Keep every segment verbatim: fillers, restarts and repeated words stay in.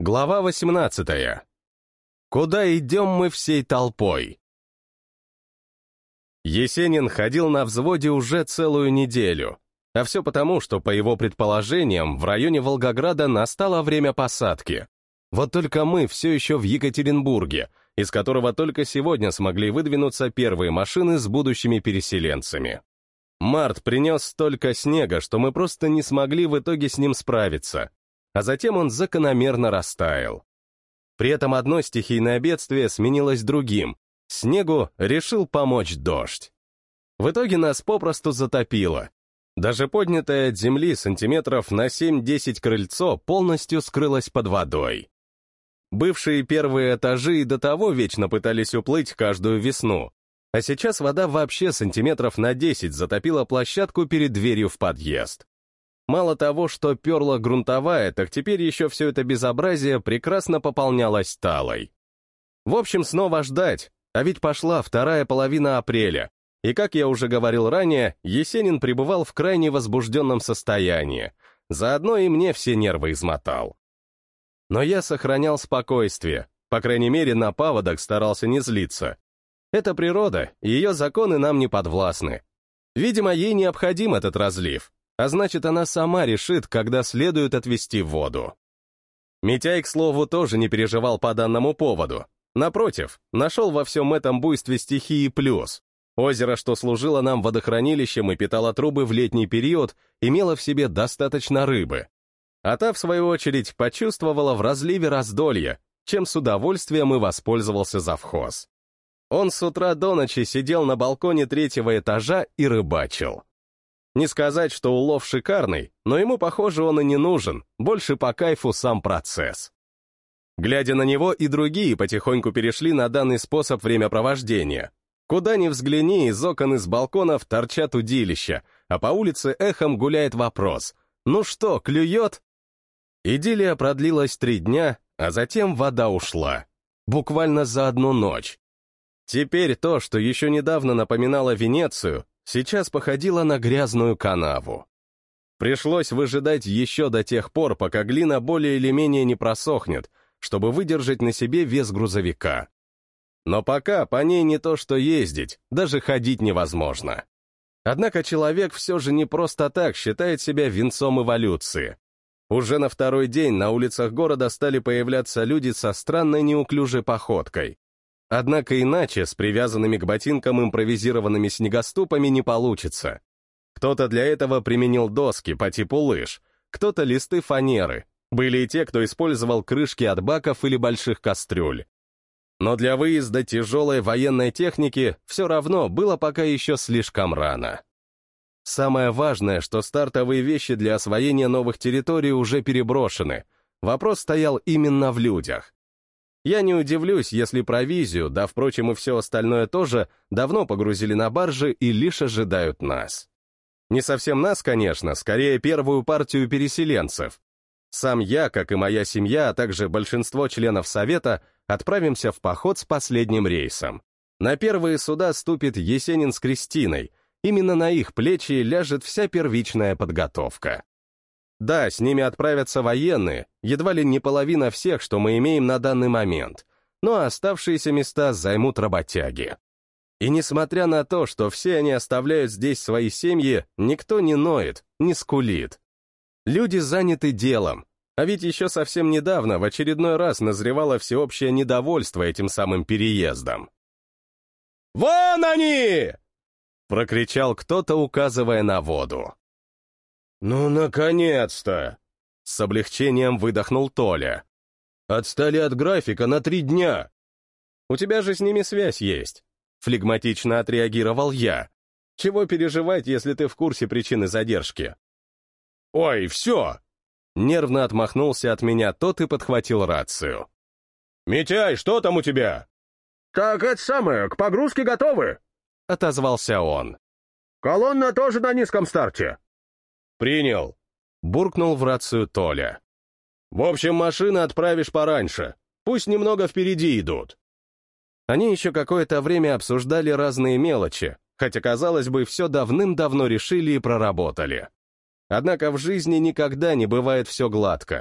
Глава восемнадцатая. Куда идем мы всей толпой? Есенин ходил на взводе уже целую неделю, а все потому, что, по его предположениям, в районе Волгограда настало время посадки. Вот только мы все еще в Екатеринбурге, из которого только сегодня смогли выдвинуться первые машины с будущими переселенцами. Март принес столько снега, что мы просто не смогли в итоге с ним справиться, а затем он закономерно растаял. При этом одно стихийное бедствие сменилось другим. Снегу решил помочь дождь. В итоге нас попросту затопило. Даже поднятое от земли сантиметров на семь-десять крыльцо полностью скрылось под водой. Бывшие первые этажи и до того вечно пытались уплыть каждую весну, а сейчас вода вообще сантиметров на десять затопила площадку перед дверью в подъезд. Мало того, что перла грунтовая, так теперь еще все это безобразие прекрасно пополнялось талой. В общем, снова ждать, а ведь пошла вторая половина апреля, и, как я уже говорил ранее, Есенин пребывал в крайне возбужденном состоянии, заодно и мне все нервы измотал. Но я сохранял спокойствие, по крайней мере, на паводок старался не злиться. Это природа, и ее законы нам не подвластны. Видимо, ей необходим этот разлив, а значит, она сама решит, когда следует отвести воду. Митяй, к слову, тоже не переживал по данному поводу. Напротив, нашел во всем этом буйстве стихии плюс. Озеро, что служило нам водохранилищем и питало трубы в летний период, имело в себе достаточно рыбы. А та, в свою очередь, почувствовала в разливе раздолье, чем с удовольствием и воспользовался завхоз. Он с утра до ночи сидел на балконе третьего этажа и рыбачил. Не сказать, что улов шикарный, но ему, похоже, он и не нужен, больше по кайфу сам процесс. Глядя на него, и другие потихоньку перешли на данный способ времяпровождения. Куда ни взгляни, из окон и с балконов торчат удилища, а по улице эхом гуляет вопрос: «Ну что, клюет?» Идиллия продлилась три дня, а затем вода ушла. Буквально за одну ночь. Теперь то, что еще недавно напоминало Венецию, сейчас походило на грязную канаву. Пришлось выжидать еще до тех пор, пока глина более или менее не просохнет, чтобы выдержать на себе вес грузовика. Но пока по ней не то что ездить, даже ходить невозможно. Однако человек все же не просто так считает себя венцом эволюции. Уже на второй день на улицах города стали появляться люди со странной неуклюжей походкой. Однако иначе с привязанными к ботинкам импровизированными снегоступами не получится. Кто-то для этого применил доски по типу лыж, кто-то листы фанеры, были и те, кто использовал крышки от баков или больших кастрюль. Но для выезда тяжелой военной техники все равно было пока еще слишком рано. Самое важное, что стартовые вещи для освоения новых территорий уже переброшены. Вопрос стоял именно в людях. Я не удивлюсь, если провизию, да, впрочем, и все остальное тоже, давно погрузили на баржи и лишь ожидают нас. Не совсем нас, конечно, скорее первую партию переселенцев. Сам я, как и моя семья, а также большинство членов Совета, отправимся в поход с последним рейсом. На первые суда ступит Есенин с Кристиной. Именно на их плечи ляжет вся первичная подготовка. Да, с ними отправятся военные, едва ли не половина всех, что мы имеем на данный момент, но оставшиеся места займут работяги. И несмотря на то, что все они оставляют здесь свои семьи, никто не ноет, не скулит. Люди заняты делом, а ведь еще совсем недавно в очередной раз назревало всеобщее недовольство этим самым переездом. «Вон они!» — прокричал кто-то, указывая на воду. «Ну, наконец-то!» — с облегчением выдохнул Толя. «Отстали от графика на три дня!» «У тебя же с ними связь есть!» — флегматично отреагировал я. «Чего переживать, если ты в курсе причины задержки?» «Ой, все!» — нервно отмахнулся от меня тот и подхватил рацию. «Митяй, что там у тебя?» «Так это самое, к погрузке готовы!» — отозвался он. «Колонна тоже на низком старте!» «Принял!» — буркнул в рацию Толя. «В общем, машины отправишь пораньше. Пусть немного впереди идут». Они еще какое-то время обсуждали разные мелочи, хотя, казалось бы, все давным-давно решили и проработали. Однако в жизни никогда не бывает все гладко.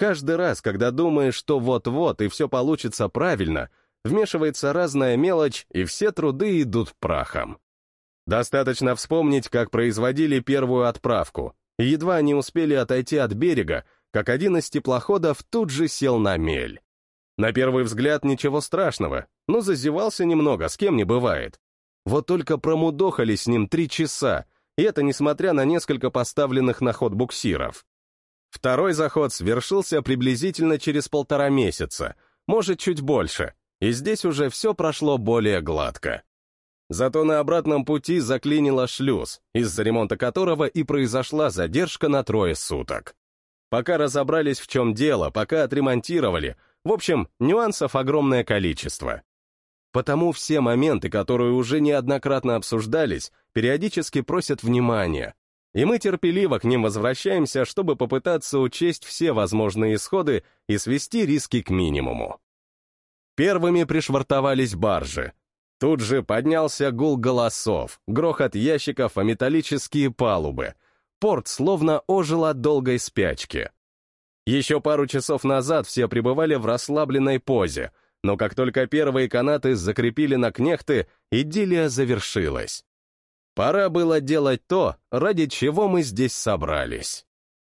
Каждый раз, когда думаешь, что вот-вот и все получится правильно, вмешивается разная мелочь, и все труды идут прахом. Достаточно вспомнить, как производили первую отправку, и едва они успели отойти от берега, как один из теплоходов тут же сел на мель. На первый взгляд ничего страшного, но зазевался немного, с кем не бывает. Вот только промудохали с ним три часа, и это несмотря на несколько поставленных на ход буксиров. Второй заход свершился приблизительно через полтора месяца, может, чуть больше, и здесь уже все прошло более гладко. Зато на обратном пути заклинило шлюз, из-за ремонта которого и произошла задержка на трое суток. Пока разобрались, в чем дело, пока отремонтировали, в общем, нюансов огромное количество. Потому все моменты, которые уже неоднократно обсуждались, периодически просят внимания, и мы терпеливо к ним возвращаемся, чтобы попытаться учесть все возможные исходы и свести риски к минимуму. Первыми пришвартовались баржи. Тут же поднялся гул голосов, грохот ящиков о металлические палубы. Порт словно ожил от долгой спячки. Еще пару часов назад все пребывали в расслабленной позе, но как только первые канаты закрепили на кнехты, идиллия завершилась. Пора было делать то, ради чего мы здесь собрались.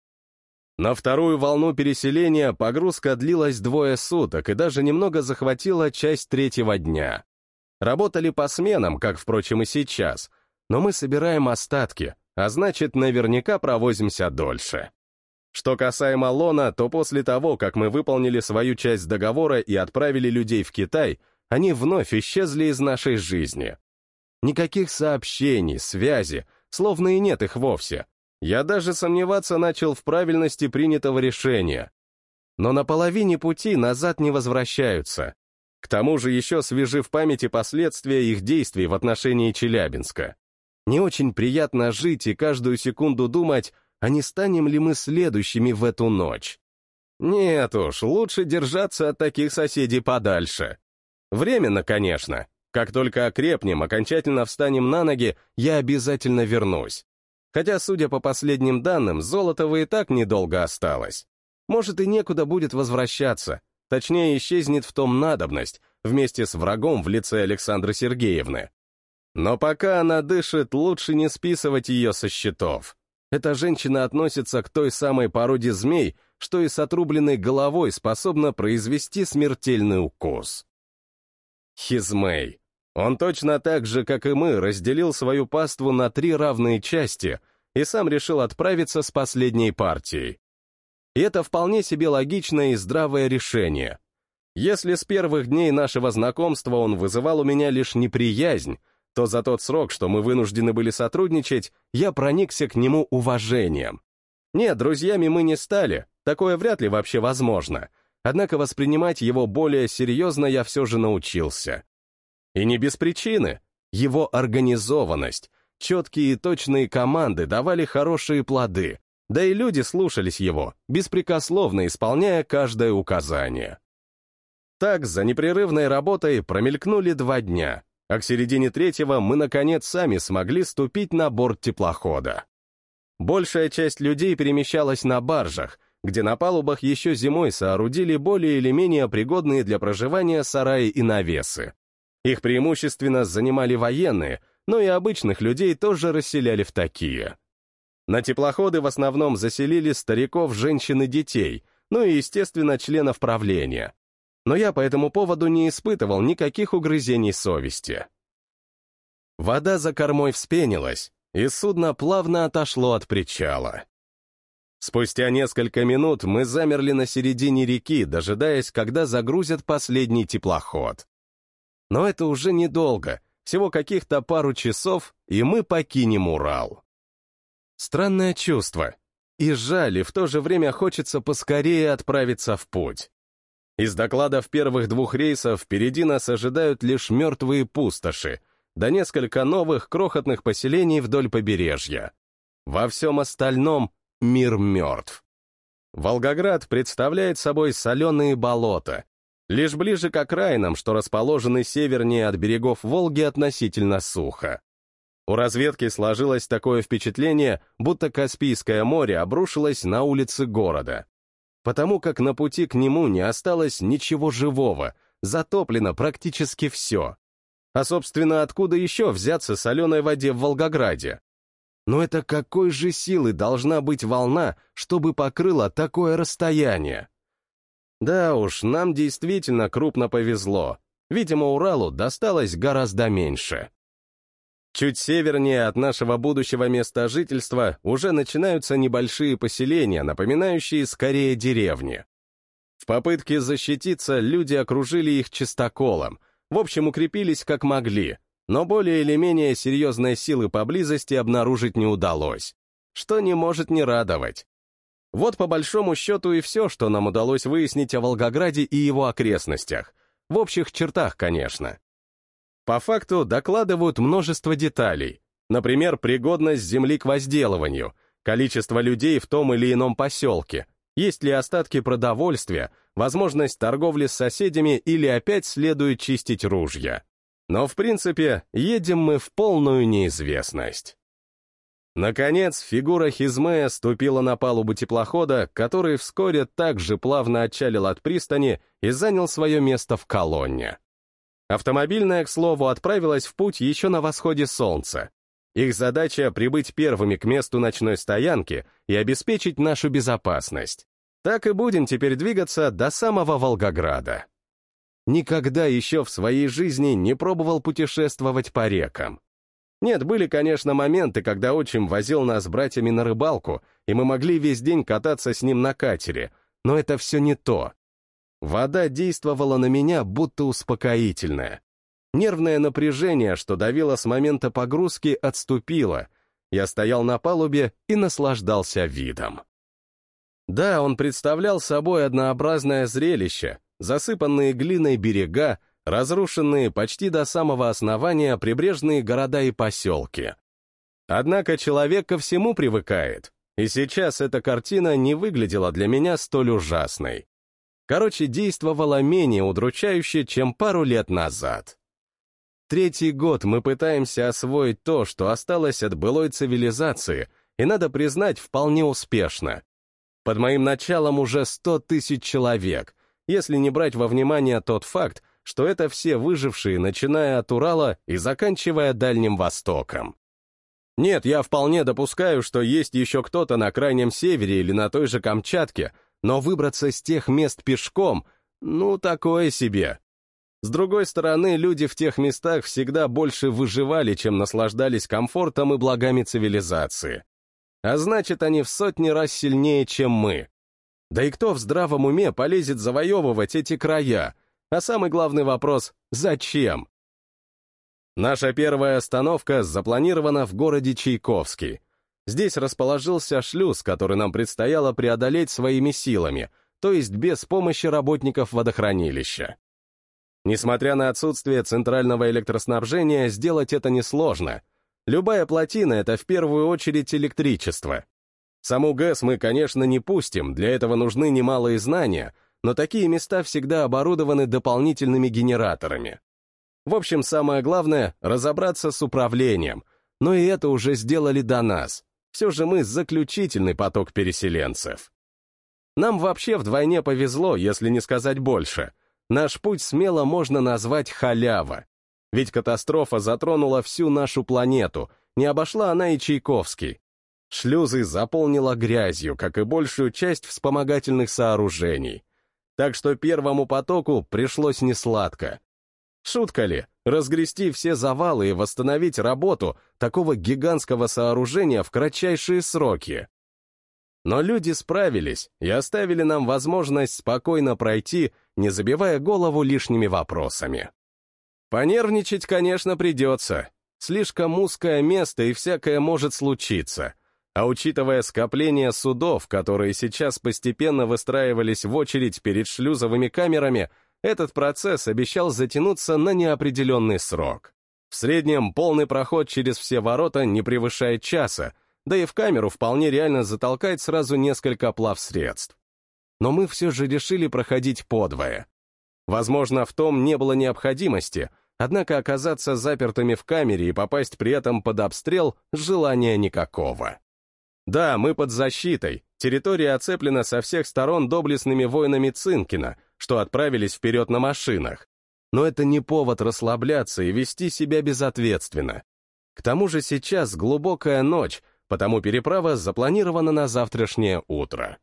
На вторую волну переселения погрузка длилась двое суток и даже немного захватила часть третьего дня. Работали по сменам, как, впрочем, и сейчас, но мы собираем остатки, а значит, наверняка провозимся дольше. Что касаемо лона, то после того, как мы выполнили свою часть договора и отправили людей в Китай, они вновь исчезли из нашей жизни. Никаких сообщений, связи, словно и нет их вовсе. Я даже сомневаться начал в правильности принятого решения. Но на половине пути назад не возвращаются. К тому же еще свежи в памяти последствия их действий в отношении Челябинска. Не очень приятно жить и каждую секунду думать, а не станем ли мы следующими в эту ночь. Нет уж, лучше держаться от таких соседей подальше. Временно, конечно. Как только окрепнем, окончательно встанем на ноги, я обязательно вернусь. Хотя, судя по последним данным, Золотова и так недолго осталось. Может, и некуда будет возвращаться. Точнее, исчезнет в том надобность, вместе с врагом в лице Александры Сергеевны. Но пока она дышит, лучше не списывать ее со счетов. Эта женщина относится к той самой породе змей, что и с отрубленной головой способна произвести смертельный укус. Хизмей. Он точно так же, как и мы, разделил свою паству на три равные части и сам решил отправиться с последней партией. И это вполне себе логичное и здравое решение. Если с первых дней нашего знакомства он вызывал у меня лишь неприязнь, то за тот срок, что мы вынуждены были сотрудничать, я проникся к нему уважением. Нет, друзьями мы не стали, такое вряд ли вообще возможно, однако воспринимать его более серьезно я все же научился. И не без причины. Его организованность, четкие и точные команды давали хорошие плоды, да и люди слушались его, беспрекословно исполняя каждое указание. Так, за непрерывной работой промелькнули два дня, а к середине третьего мы, наконец, сами смогли ступить на борт теплохода. Большая часть людей перемещалась на баржах, где на палубах еще зимой соорудили более или менее пригодные для проживания сараи и навесы. Их преимущественно занимали военные, но и обычных людей тоже расселяли в такие. На теплоходы в основном заселили стариков, женщин и детей, ну и, естественно, членов правления. Но я по этому поводу не испытывал никаких угрызений совести. Вода за кормой вспенилась, и судно плавно отошло от причала. Спустя несколько минут мы замерли на середине реки, дожидаясь, когда загрузят последний теплоход. Но это уже недолго, всего каких-то пару часов, и мы покинем Урал. Странное чувство. И жаль, и в то же время хочется поскорее отправиться в путь. Из докладов первых двух рейсов впереди нас ожидают лишь мертвые пустоши, да несколько новых крохотных поселений вдоль побережья. Во всем остальном мир мертв. Волгоград представляет собой соленые болота. Лишь ближе к окраинам, что расположены севернее от берегов Волги, относительно сухо. У разведки сложилось такое впечатление, будто Каспийское море обрушилось на улицы города. потому как на пути к нему не осталось ничего живого, затоплено практически все. А, собственно, откуда еще взяться соленой воде в Волгограде? Но это какой же силы должна быть волна, чтобы покрыла такое расстояние? Да уж, нам действительно крупно повезло. Видимо, Уралу досталось гораздо меньше. Чуть севернее от нашего будущего места жительства уже начинаются небольшие поселения, напоминающие скорее деревни. В попытке защититься люди окружили их чистоколом, в общем, укрепились как могли, но более или менее серьезной силы поблизости обнаружить не удалось, что не может не радовать. Вот по большому счету и все, что нам удалось выяснить о Волгограде и его окрестностях, в общих чертах, конечно. По факту докладывают множество деталей, например, пригодность земли к возделыванию, количество людей в том или ином поселке, есть ли остатки продовольствия, возможность торговли с соседями или опять следует чистить ружья. Но, в принципе, едем мы в полную неизвестность. Наконец, фигура Хизмея ступила на палубу теплохода, который вскоре также плавно отчалил от пристани и занял свое место в колонне. Автомобильная, к слову, отправилась в путь еще на восходе солнца. Их задача — прибыть первыми к месту ночной стоянки и обеспечить нашу безопасность. Так и будем теперь двигаться до самого Волгограда. Никогда еще в своей жизни не пробовал путешествовать по рекам. Нет, были, конечно, моменты, когда отчим возил нас с братьями на рыбалку, и мы могли весь день кататься с ним на катере, но это все не то. Вода действовала на меня будто успокоительная. Нервное напряжение, что давило с момента погрузки, отступило. Я стоял на палубе и наслаждался видом. Да, он представлял собой однообразное зрелище, засыпанные глиной берега, разрушенные почти до самого основания прибрежные города и поселки. Однако человек ко всему привыкает, и сейчас эта картина не выглядела для меня столь ужасной. Короче, действовала менее удручающе, чем пару лет назад. Третий год мы пытаемся освоить то, что осталось от былой цивилизации, и, надо признать, вполне успешно. Под моим началом уже сто тысяч человек, если не брать во внимание тот факт, что это все выжившие, начиная от Урала и заканчивая Дальним Востоком. Нет, я вполне допускаю, что есть еще кто-то на Крайнем Севере или на той же Камчатке, но выбраться с тех мест пешком, ну, такое себе. С другой стороны, люди в тех местах всегда больше выживали, чем наслаждались комфортом и благами цивилизации. А значит, они в сотни раз сильнее, чем мы. Да и кто в здравом уме полезет завоевывать эти края? А самый главный вопрос — зачем? Наша первая остановка запланирована в городе Чайковский. Здесь расположился шлюз, который нам предстояло преодолеть своими силами, то есть без помощи работников водохранилища. Несмотря на отсутствие центрального электроснабжения, сделать это несложно. Любая плотина — это в первую очередь электричество. Саму ГЭС мы, конечно, не пустим, для этого нужны немалые знания, но такие места всегда оборудованы дополнительными генераторами. В общем, самое главное — разобраться с управлением, но и это уже сделали до нас. Все же мы заключительный поток переселенцев. Нам вообще вдвойне повезло, если не сказать больше. Наш путь смело можно назвать халява. Ведь катастрофа затронула всю нашу планету, не обошла она и Чайковский. Шлюзы заполнила грязью, как и большую часть вспомогательных сооружений. Так что первому потоку пришлось несладко. Шутка ли, разгрести все завалы и восстановить работу такого гигантского сооружения в кратчайшие сроки? Но люди справились и оставили нам возможность спокойно пройти, не забивая голову лишними вопросами. Понервничать, конечно, придется. Слишком узкое место и всякое может случиться. А учитывая скопление судов, которые сейчас постепенно выстраивались в очередь перед шлюзовыми камерами, этот процесс обещал затянуться на неопределенный срок. В среднем полный проход через все ворота не превышает часа, да и в камеру вполне реально затолкать сразу несколько плавсредств. Но мы все же решили проходить подвое. Возможно, в том не было необходимости, однако оказаться запертыми в камере и попасть при этом под обстрел желания никакого. Да, мы под защитой, территория оцеплена со всех сторон доблестными воинами Цинкина, что отправились вперед на машинах. Но это не повод расслабляться и вести себя безответственно. К тому же сейчас глубокая ночь, потому переправа запланирована на завтрашнее утро.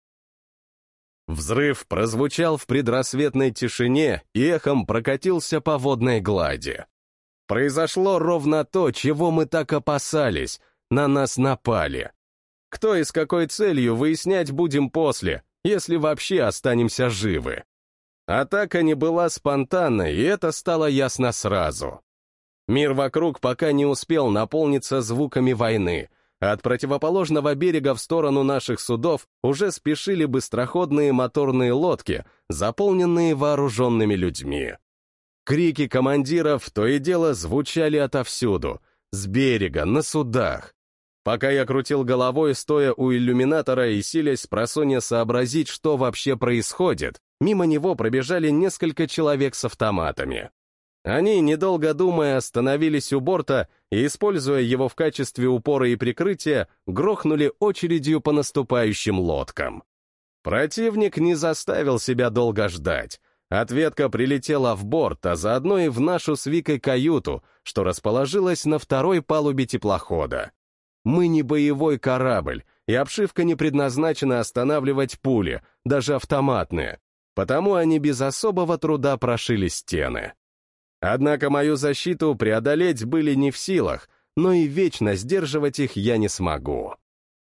Взрыв прозвучал в предрассветной тишине и эхом прокатился по водной глади. Произошло ровно то, чего мы так опасались. На нас напали. Кто и с какой целью, выяснять будем после, если вообще останемся живы. Атака не была спонтанной, и это стало ясно сразу. Мир вокруг пока не успел наполниться звуками войны, а от противоположного берега в сторону наших судов уже спешили быстроходные моторные лодки, заполненные вооруженными людьми. Крики командиров то и дело звучали отовсюду, с берега, на судах. Пока я крутил головой, стоя у иллюминатора и силясь спросонья сообразить, что вообще происходит, мимо него пробежали несколько человек с автоматами. Они, недолго думая, остановились у борта и, используя его в качестве упора и прикрытия, грохнули очередью по наступающим лодкам. Противник не заставил себя долго ждать. Ответка прилетела в борт, а заодно и в нашу с Викой каюту, что расположилась на второй палубе теплохода. Мы не боевой корабль, и обшивка не предназначена останавливать пули, даже автоматные, потому они без особого труда прошили стены. Однако мою защиту преодолеть были не в силах, но и вечно сдерживать их я не смогу.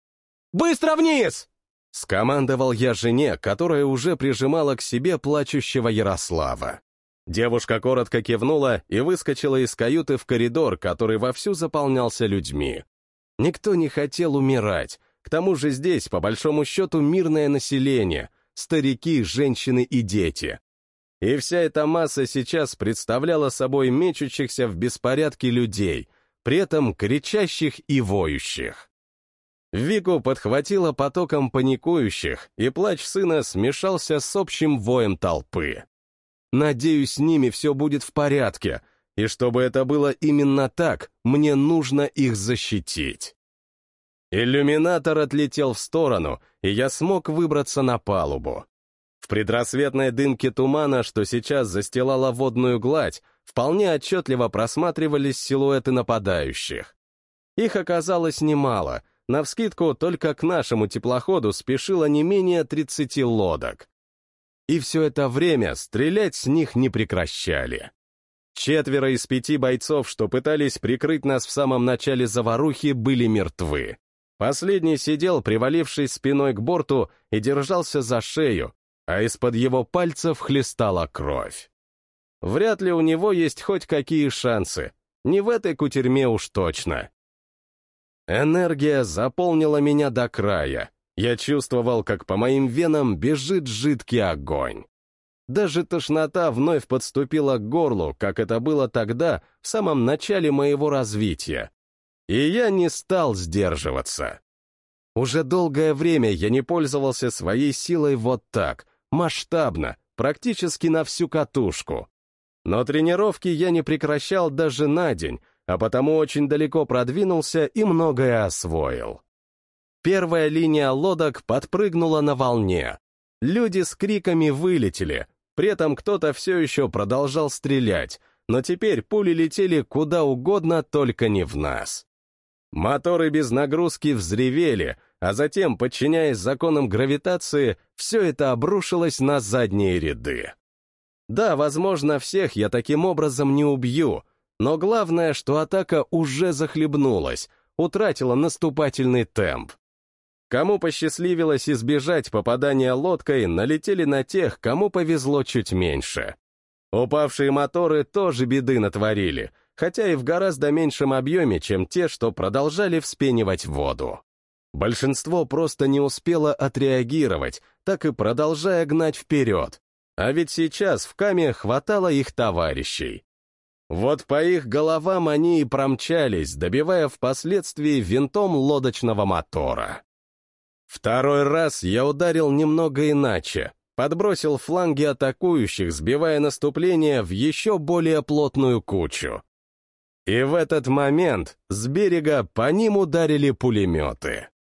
«Быстро вниз!» — скомандовал я жене, которая уже прижимала к себе плачущего Ярослава. Девушка коротко кивнула и выскочила из каюты в коридор, который вовсю заполнялся людьми. Никто не хотел умирать, к тому же здесь, по большому счету, мирное население, старики, женщины и дети. И вся эта масса сейчас представляла собой мечущихся в беспорядке людей, при этом кричащих и воющих. Вику подхватило потоком паникующих, и плач сына смешался с общим воем толпы. Надеюсь, с ними все будет в порядке, и чтобы это было именно так, мне нужно их защитить. Иллюминатор отлетел в сторону, и я смог выбраться на палубу. В предрассветной дымке тумана, что сейчас застилала водную гладь, вполне отчетливо просматривались силуэты нападающих. Их оказалось немало, навскидку только к нашему теплоходу спешило не менее тридцати лодок. И все это время стрелять с них не прекращали. Четверо из пяти бойцов, что пытались прикрыть нас в самом начале заварухи, были мертвы. Последний сидел, привалившись спиной к борту, и держался за шею, а из-под его пальцев хлестала кровь. Вряд ли у него есть хоть какие шансы, не в этой кутерьме уж точно. Энергия заполнила меня до края. Я чувствовал, как по моим венам бежит жидкий огонь. Даже тошнота вновь подступила к горлу, как это было тогда, в самом начале моего развития. И я не стал сдерживаться. Уже долгое время я не пользовался своей силой вот так, масштабно, практически на всю катушку. Но тренировки я не прекращал даже на день, а потому очень далеко продвинулся и многое освоил. Первая линия лодок подпрыгнула на волне. Люди с криками вылетели, при этом кто-то все еще продолжал стрелять, но теперь пули летели куда угодно, только не в нас. Моторы без нагрузки взревели, а затем, подчиняясь законам гравитации, все это обрушилось на задние ряды. Да, возможно, всех я таким образом не убью, но главное, что атака уже захлебнулась, утратила наступательный темп. Кому посчастливилось избежать попадания лодкой, налетели на тех, кому повезло чуть меньше. Упавшие моторы тоже беды натворили, хотя и в гораздо меньшем объеме, чем те, что продолжали вспенивать воду. Большинство просто не успело отреагировать, так и продолжая гнать вперед. А ведь сейчас в каме хватало их товарищей. Вот по их головам они и промчались, добивая впоследствии винтом лодочного мотора. Второй раз я ударил немного иначе, подбросил фланги атакующих, сбивая наступление в еще более плотную кучу. И в этот момент с берега по ним ударили пулеметы.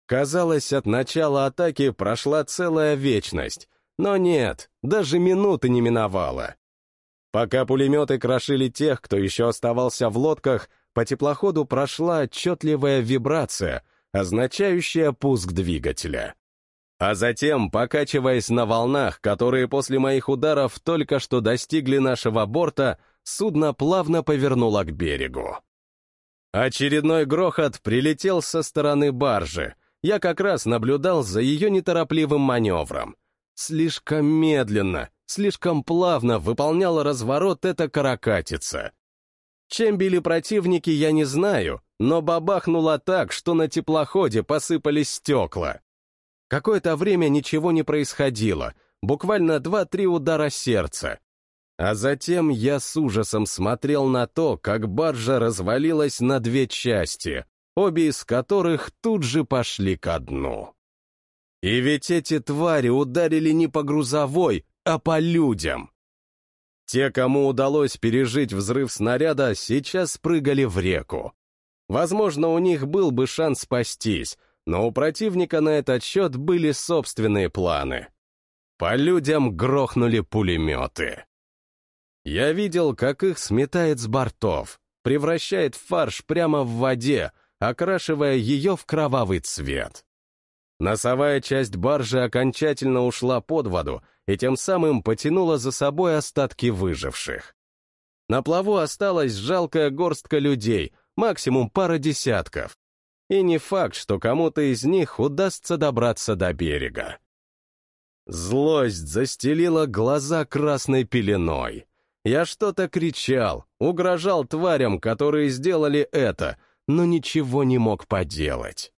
Казалось, от начала атаки прошла целая вечность, но нет, даже минуты не миновало. Пока пулеметы крошили тех, кто еще оставался в лодках, по теплоходу прошла отчетливая вибрация, означающая пуск двигателя. А затем, покачиваясь на волнах, которые после моих ударов только что достигли нашего борта, судно плавно повернуло к берегу. Очередной грохот прилетел со стороны баржи. Я как раз наблюдал за ее неторопливым маневром. Слишком медленно, слишком плавно выполняла разворот эта каракатица. Чем били противники, я не знаю, но бабахнуло так, что на теплоходе посыпались стекла. Какое-то время ничего не происходило, буквально два-три удара сердца. А затем я с ужасом смотрел на то, как баржа развалилась на две части, обе из которых тут же пошли ко дну. И ведь эти твари ударили не по грузовой, а по людям. Те, кому удалось пережить взрыв снаряда, сейчас прыгали в реку. Возможно, у них был бы шанс спастись, но у противника на этот счет были собственные планы. По людям грохнули пулеметы. Я видел, как их сметает с бортов, превращает в фарш прямо в воде, окрашивая ее в кровавый цвет. Носовая часть баржи окончательно ушла под воду и тем самым потянула за собой остатки выживших. На плаву осталась жалкая горстка людей, максимум пара десятков. И не факт, что кому-то из них удастся добраться до берега. Злость застелила глаза красной пеленой. Я что-то кричал, угрожал тварям, которые сделали это, но ничего не мог поделать.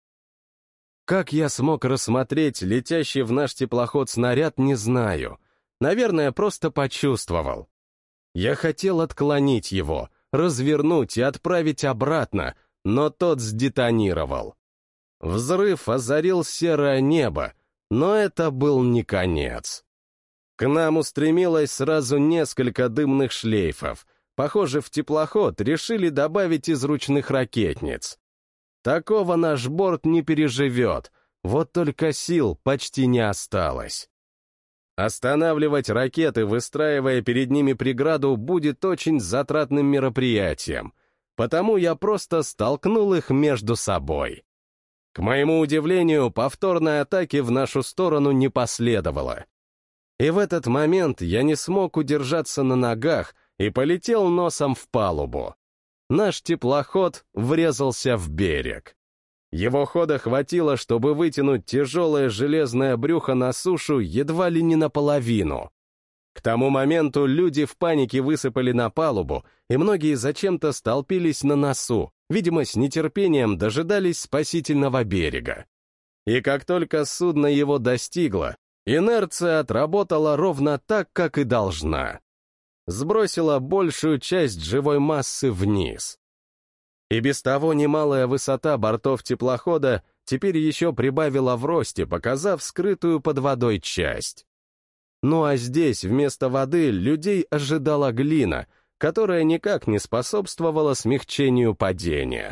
Как я смог рассмотреть летящий в наш теплоход снаряд, не знаю. Наверное, просто почувствовал. Я хотел отклонить его, развернуть и отправить обратно, но тот сдетонировал. Взрыв озарил серое небо, но это был не конец. К нам устремилось сразу несколько дымных шлейфов. Похоже, в теплоход решили добавить из ручных ракетниц. Такого наш борт не переживет, вот только сил почти не осталось. Останавливать ракеты, выстраивая перед ними преграду, будет очень затратным мероприятием, потому я просто столкнул их между собой. К моему удивлению, повторной атаки в нашу сторону не последовало. И в этот момент я не смог удержаться на ногах и полетел носом в палубу. Наш теплоход врезался в берег. Его хода хватило, чтобы вытянуть тяжелое железное брюхо на сушу едва ли не наполовину. К тому моменту люди в панике высыпали на палубу, и многие зачем-то столпились на носу, видимо, с нетерпением дожидались спасительного берега. И как только судно его достигло, инерция отработала ровно так, как и должна. Сбросила большую часть живой массы вниз. И без того немалая высота бортов теплохода теперь еще прибавила в росте, показав скрытую под водой часть. Ну а здесь вместо воды людей ожидала глина, которая никак не способствовала смягчению падения.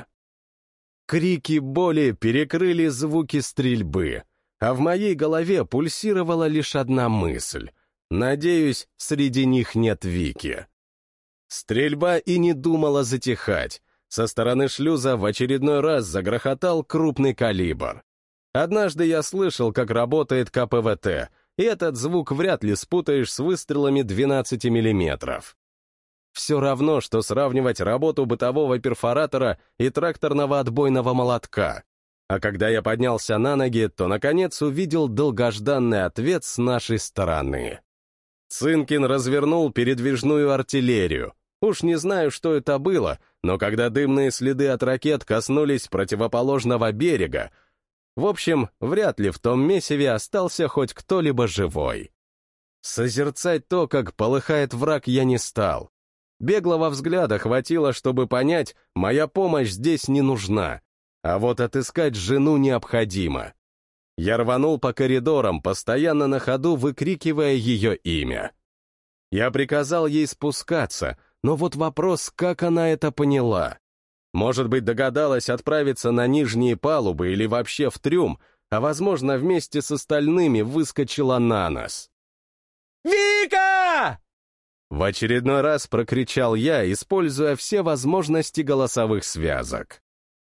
Крики боли перекрыли звуки стрельбы, а в моей голове пульсировала лишь одна мысль. Надеюсь, среди них нет Вики. Стрельба и не думала затихать. Со стороны шлюза в очередной раз загрохотал крупный калибр. Однажды я слышал, как работает ка пэ вэ тэ, и этот звук вряд ли спутаешь с выстрелами двенадцати миллиметров. Все равно, что сравнивать работу бытового перфоратора и тракторного отбойного молотка. А когда я поднялся на ноги, то, наконец, увидел долгожданный ответ с нашей стороны. Цинкин развернул передвижную артиллерию. Уж не знаю, что это было, но когда дымные следы от ракет коснулись противоположного берега, в общем, вряд ли в том месиве остался хоть кто-либо живой. Созерцать то, как полыхает враг, я не стал. Беглого взгляда хватило, чтобы понять, моя помощь здесь не нужна, а вот отыскать жену необходимо. Я рванул по коридорам, постоянно на ходу выкрикивая ее имя. Я приказал ей спускаться, но вот вопрос, как она это поняла. Может быть, догадалась отправиться на нижние палубы или вообще в трюм, а, возможно, вместе с остальными выскочила на нас. «Вика!» В очередной раз прокричал я, используя все возможности голосовых связок.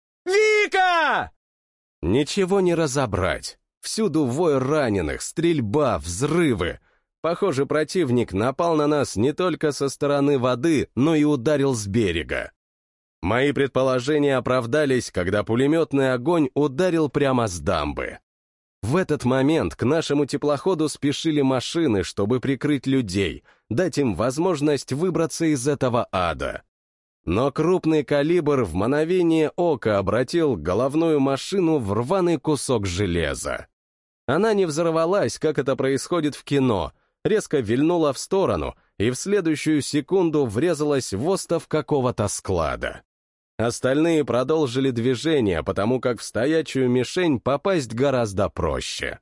«Вика!» Ничего не разобрать. Всюду вой раненых, стрельба, взрывы. Похоже, противник напал на нас не только со стороны воды, но и ударил с берега. Мои предположения оправдались, когда пулеметный огонь ударил прямо с дамбы. В этот момент к нашему теплоходу спешили машины, чтобы прикрыть людей, дать им возможность выбраться из этого ада. Но крупный калибр в мгновение ока обратил головную машину в рваный кусок железа. Она не взорвалась, как это происходит в кино, резко вильнула в сторону и в следующую секунду врезалась в остов какого-то склада. Остальные продолжили движение, потому как в стоячую мишень попасть гораздо проще.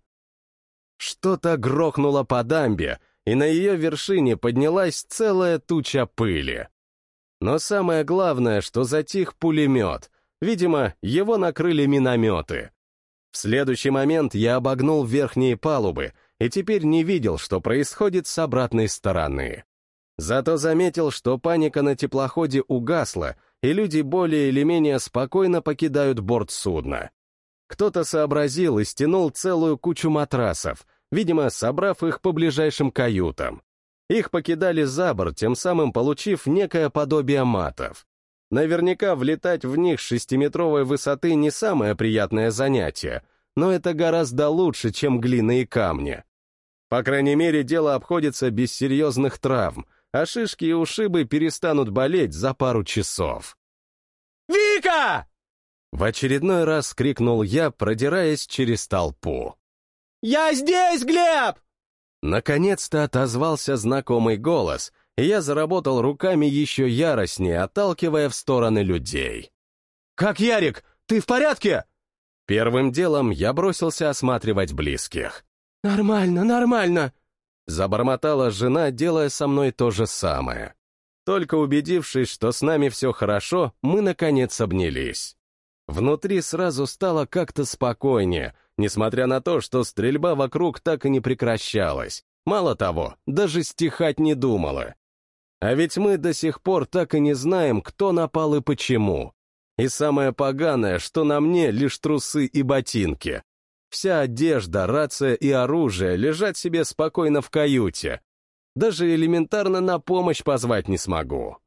Что-то грохнуло по дамбе, и на ее вершине поднялась целая туча пыли. Но самое главное, что затих пулемет. Видимо, его накрыли минометы. В следующий момент я обогнул верхние палубы и теперь не видел, что происходит с обратной стороны. Зато заметил, что паника на теплоходе угасла, и люди более или менее спокойно покидают борт судна. Кто-то сообразил и стянул целую кучу матрасов, видимо, собрав их по ближайшим каютам. Их покидали за борт, тем самым получив некое подобие матов. Наверняка влетать в них с шестиметровой высоты не самое приятное занятие, но это гораздо лучше, чем глина и камни. По крайней мере, дело обходится без серьезных травм, а шишки и ушибы перестанут болеть за пару часов. «Вика!» В очередной раз крикнул я, продираясь через толпу. «Я здесь, Глеб!» Наконец-то отозвался знакомый голос, и я заработал руками еще яростнее, отталкивая в стороны людей. «Как Ярик? Ты в порядке?» Первым делом я бросился осматривать близких. «Нормально, нормально!» Забормотала жена, делая со мной то же самое. Только убедившись, что с нами все хорошо, мы, наконец, обнялись. Внутри сразу стало как-то спокойнее, несмотря на то, что стрельба вокруг так и не прекращалась. Мало того, даже стихать не думала. А ведь мы до сих пор так и не знаем, кто напал и почему. И самое поганое, что на мне лишь трусы и ботинки. Вся одежда, рация и оружие лежат себе спокойно в каюте. Даже элементарно на помощь позвать не смогу.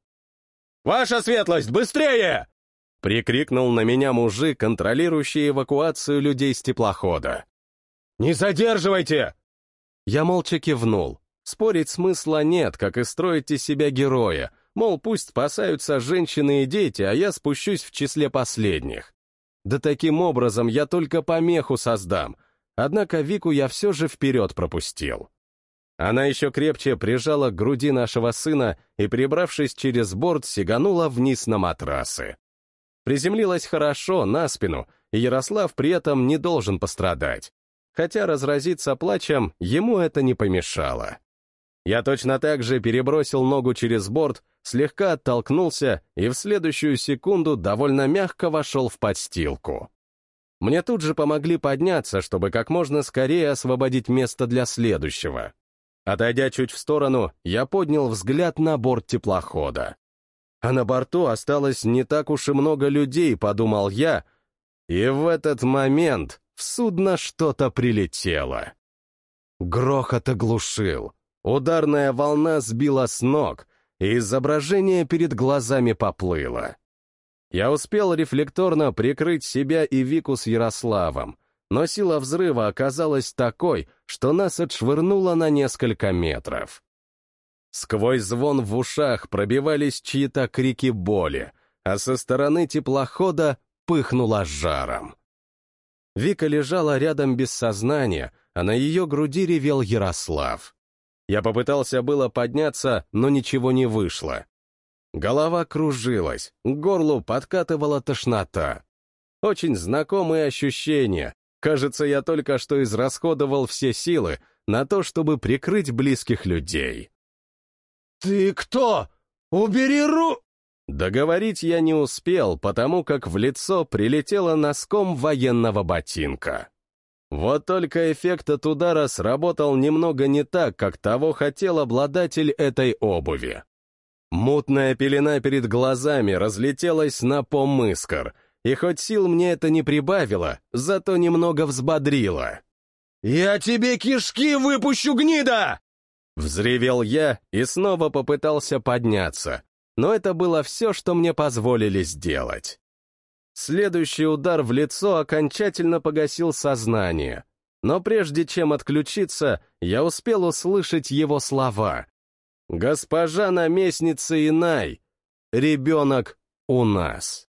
«Ваша светлость, быстрее!» — прикрикнул на меня мужик, контролирующий эвакуацию людей с теплохода. «Не задерживайте!» Я молча кивнул. Спорить смысла нет, как и строить из себя героя, мол, пусть спасаются женщины и дети, а я спущусь в числе последних. Да таким образом я только помеху создам, однако Вику я все же вперед пропустил. Она еще крепче прижала к груди нашего сына и, перебравшись через борт, сиганула вниз на матрасы. Приземлилась хорошо, на спину, и Ярослав при этом не должен пострадать. Хотя разразиться плачем ему это не помешало. Я точно так же перебросил ногу через борт, слегка оттолкнулся и в следующую секунду довольно мягко вошел в подстилку. Мне тут же помогли подняться, чтобы как можно скорее освободить место для следующего. Отойдя чуть в сторону, я поднял взгляд на борт теплохода. А на борту осталось не так уж и много людей, подумал я, и в этот момент в судно что-то прилетело. Грохот оглушил, ударная волна сбила с ног, и изображение перед глазами поплыло. Я успел рефлекторно прикрыть себя и Вику с Ярославом, но сила взрыва оказалась такой, что нас отшвырнуло на несколько метров. Сквозь звон в ушах пробивались чьи-то крики боли, а со стороны теплохода пыхнуло жаром. Вика лежала рядом без сознания, а на ее груди ревел Ярослав. Я попытался было подняться, но ничего не вышло. Голова кружилась, к горлу подкатывала тошнота. Очень знакомые ощущения. Кажется, я только что израсходовал все силы на то, чтобы прикрыть близких людей. «Ты кто? Убери ру...» Договорить я не успел, потому как в лицо прилетело носком военного ботинка. Вот только эффект от удара сработал немного не так, как того хотел обладатель этой обуви. Мутная пелена перед глазами разлетелась на пом искр, и хоть сил мне это не прибавило, зато немного взбодрило. «Я тебе кишки выпущу, гнида!» Взревел я и снова попытался подняться, но это было все, что мне позволили сделать. Следующий удар в лицо окончательно погасил сознание, но прежде чем отключиться, я успел услышать его слова. «Госпожа наместница Инай, ребенок у нас».